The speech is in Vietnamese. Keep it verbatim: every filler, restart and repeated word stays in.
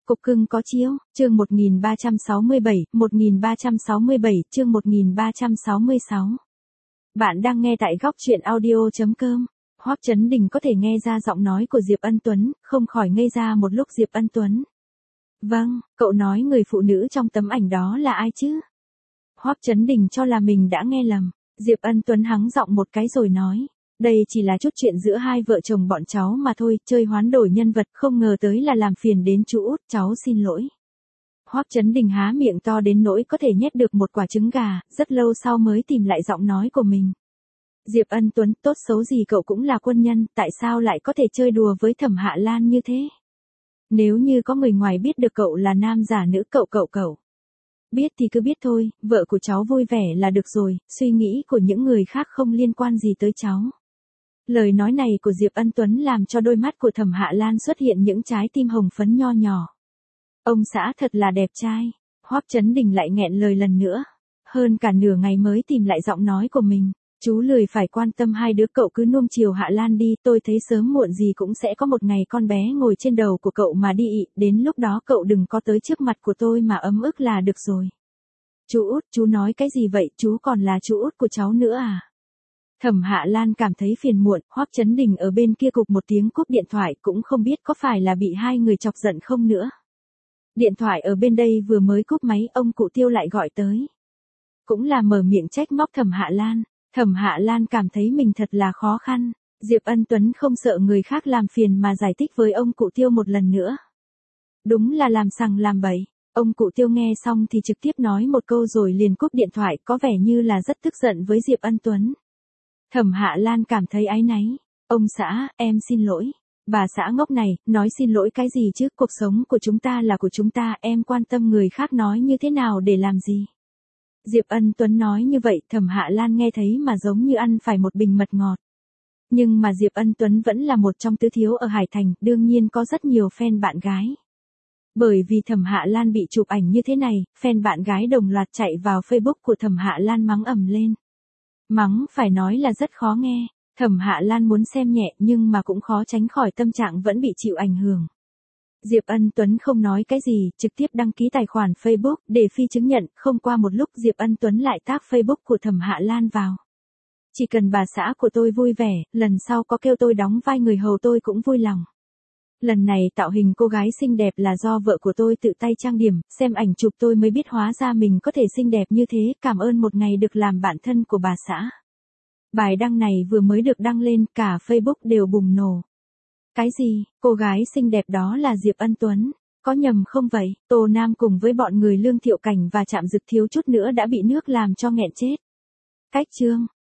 Cục cưng có chiếu, chương một nghìn ba trăm sáu mươi bảy, một nghìn ba trăm sáu mươi bảy, chương một nghìn ba trăm sáu mươi sáu. Bạn đang nghe tại góc truyện audio chấm com. Hoắc Chấn Đình có thể nghe ra giọng nói của Diệp Ân Tuấn, không khỏi ngây ra một lúc. Diệp Ân Tuấn. Vâng, cậu nói người phụ nữ trong tấm ảnh đó là ai chứ? Hoắc Chấn Đình cho là mình đã nghe lầm. Diệp Ân Tuấn hắng giọng một cái rồi nói. Đây chỉ là chút chuyện giữa hai vợ chồng bọn cháu mà thôi, chơi hoán đổi nhân vật, không ngờ tới là làm phiền đến chú út, cháu xin lỗi. Hoắc Chấn Đình há miệng to đến nỗi có thể nhét được một quả trứng gà, rất lâu sau mới tìm lại giọng nói của mình. Diệp Ân Tuấn, tốt xấu gì cậu cũng là quân nhân, tại sao lại có thể chơi đùa với Thẩm Hạ Lan như thế? Nếu như có người ngoài biết được cậu là nam giả nữ, cậu cậu cậu. Biết thì cứ biết thôi, vợ của cháu vui vẻ là được rồi, suy nghĩ của những người khác không liên quan gì tới cháu. Lời nói này của Diệp Ân Tuấn làm cho đôi mắt của Thẩm Hạ Lan xuất hiện những trái tim hồng phấn nho nhỏ. Ông xã thật là đẹp trai. Hoắc Chấn Đình lại nghẹn lời lần nữa. Hơn cả nửa ngày mới tìm lại giọng nói của mình. Chú lười phải quan tâm hai đứa, cậu cứ nuông chiều Hạ Lan đi, tôi thấy sớm muộn gì cũng sẽ có một ngày con bé ngồi trên đầu của cậu mà đi ị, đến lúc đó cậu đừng có tới trước mặt của tôi mà ấm ức là được rồi. Chú út, chú nói cái gì vậy, chú còn là chú út của cháu nữa à? Thẩm Hạ Lan cảm thấy phiền muộn, Hoắc Chấn Đình ở bên kia cục một tiếng cúp điện thoại, cũng không biết có phải là bị hai người chọc giận không nữa. Điện thoại ở bên đây vừa mới cúp máy, ông cụ Tiêu lại gọi tới. Cũng là mở miệng trách móc Thẩm Hạ Lan. Thẩm Hạ Lan cảm thấy mình thật là khó khăn. Diệp Ân Tuấn không sợ người khác làm phiền mà giải thích với ông cụ Tiêu một lần nữa. Đúng là làm sằng làm bậy. Ông cụ Tiêu nghe xong thì trực tiếp nói một câu rồi liền cúp điện thoại, có vẻ như là rất tức giận với Diệp Ân Tuấn. Thẩm Hạ Lan cảm thấy áy náy. Ông xã, em xin lỗi. Bà xã ngốc này, nói xin lỗi cái gì chứ, cuộc sống của chúng ta là của chúng ta, em quan tâm người khác nói như thế nào để làm gì. Diệp Ân Tuấn nói như vậy, Thẩm Hạ Lan nghe thấy mà giống như ăn phải một bình mật ngọt. Nhưng mà Diệp Ân Tuấn vẫn là một trong tứ thiếu ở Hải Thành, đương nhiên có rất nhiều fan bạn gái. Bởi vì Thẩm Hạ Lan bị chụp ảnh như thế này, fan bạn gái đồng loạt chạy vào Facebook của Thẩm Hạ Lan mắng ầm lên. Mắng phải nói là rất khó nghe. Thẩm Hạ Lan muốn xem nhẹ nhưng mà cũng khó tránh khỏi tâm trạng vẫn bị chịu ảnh hưởng. Diệp Ân Tuấn không nói cái gì, trực tiếp đăng ký tài khoản Facebook để phi chứng nhận, không qua một lúc Diệp Ân Tuấn lại tag Facebook của Thẩm Hạ Lan vào. Chỉ cần bà xã của tôi vui vẻ, lần sau có kêu tôi đóng vai người hầu tôi cũng vui lòng. Lần này tạo hình cô gái xinh đẹp là do vợ của tôi tự tay trang điểm, xem ảnh chụp tôi mới biết hóa ra mình có thể xinh đẹp như thế, cảm ơn một ngày được làm bạn thân của bà xã. Bài đăng này vừa mới được đăng lên, cả Facebook đều bùng nổ. Cái gì, cô gái xinh đẹp đó là Diệp Ân Tuấn, có nhầm không vậy? Tô Nam cùng với bọn người Lương Thiệu Cảnh và Trạm Dực thiếu chút nữa đã bị nước làm cho nghẹn chết. Cách chương,